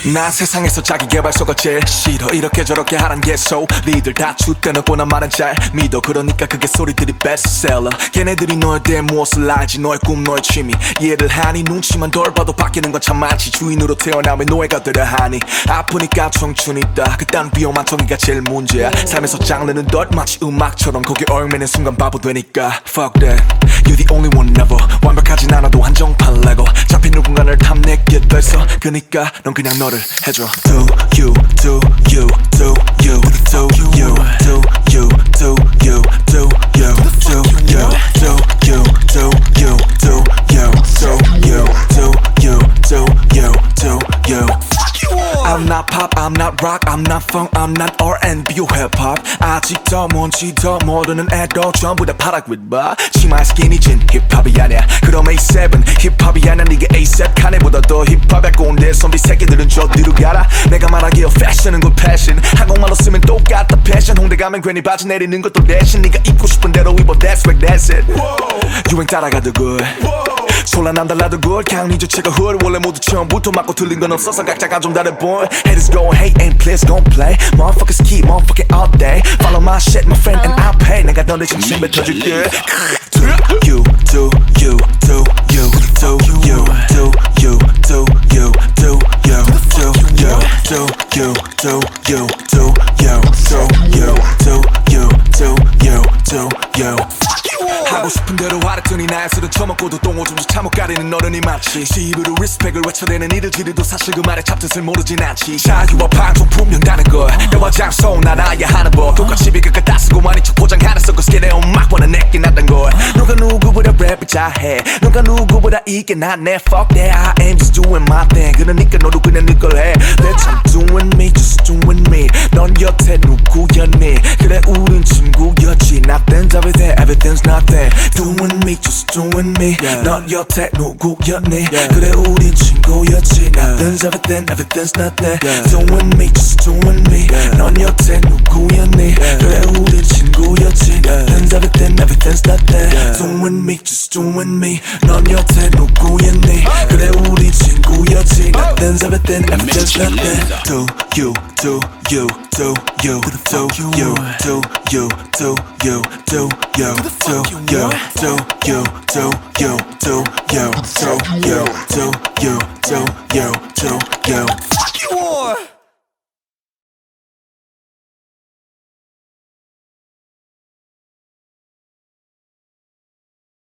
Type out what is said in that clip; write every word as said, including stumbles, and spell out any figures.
난 세상에서 자기계발서가 제일 싫어. 이렇게 저렇게 하란 개소 니들 다 춥대놓고 난 말은 잘 믿어. 그러니까 그게 소리들이 베스트셀러. 걔네들이 너에 대해 무엇을 알지. 너의 꿈 너의 취미 이해를 하니. 눈치만 덜 봐도 바뀌는 건 참 많지. 주인으로 태어나면 노예가 되려 하니. 아프니까 청춘 있다 그딴 위험한 정의가 제일 문제야. 삶에서 장르는 덜 마치 음악처럼 거기에 얽매는 순간 바보 되니까 Fuck that You're the only one never. 완벽하진 않아도 한정판 레고 잡힌 누군가를 탐내게 돼서. 그니까 넌 그냥 너를 해줘. Do you, do you, do you, do you, do you, do you, do you, do you, do you, do you, do you, do you, do you, do you, do you. I'm not pop, I'm not rock, I'm not funk, I'm not R and B or hip-hop. 아직도 뭔지 더 모르는 애도 전부 다 파락윗 봐. 치마에 스키니진 힙합이 아니야. 그럼 에이 세븐 힙합이 아니야. 니가 에이셉 카네보다 더 힙합에 꼰대 선비 새끼들은 저뒤로 가라. 내가 말하기에 패션은 곧 패션. 한국말로 쓰면 똑같다 패션. 홍대 가면 괜히 바지 내리는 것도 대신 니가 입고 싶은 대로 입어. That's right, that's it. 유행 따라가도 good. 솔라남 달라도 good. 그냥 니 주체가 hood. 원래 모두 처음부터 맞고 틀린 건 없어서 각자가 좀 다른 boy. Haters go hate and please don't play. Motherfuckers keep motherfucking all day. Follow my shit my friend and I'll pay. 내가 너네 진심 뱉어줄게. Do you, do you, do you, do you, do you, do you, do you, do you, do you, do you, do you, do you, do you, do you, do you. 하고 싶은 대로 하랬더니 나의 술은 처먹고도 똥오줌도 참못 가리는 어른이 많지. 시입으로 리스펙을 외쳐대는 이들끼리도 사실 그 말의 잡뜻을 모르진 않지. 자유와 방송 분명다는 걸 때와 장소 난 알아야 하는 법. 똑같이 비극을 따쓰고 많이 척 포장하는 서커스게 내 음악과는 내게 낫단 걸. 누가 누구보다 랩을 잘해. 누가 누구보다 이게 낫네. Fuck that I am just doing my thing. 그러니까 너도 그냥 네 걸 해. That's I'm doing me just doing me. 넌 여태 누구였니. 그래 우린 친구였지. Nothing's everything everything's nothing. Doing me just doing me. yeah. 넌 여태 누구였니. yeah. 그래 우린 친구였지. Nothing's everything everything's nothing. yeah. Doing me just doing me. yeah. 넌 여태 누구였니. yeah. 그래 우린 친구였지. Nothing's everything everything's nothing. yeah. Doing me just doing me. 넌 여태 누구였니. 그래 우린 친구였지. Nothing's everything everything's nothing. Do you, do you, do you, do you, do you, do you, do you, do you, do you, do you, do you, do you, do you, do you, do you.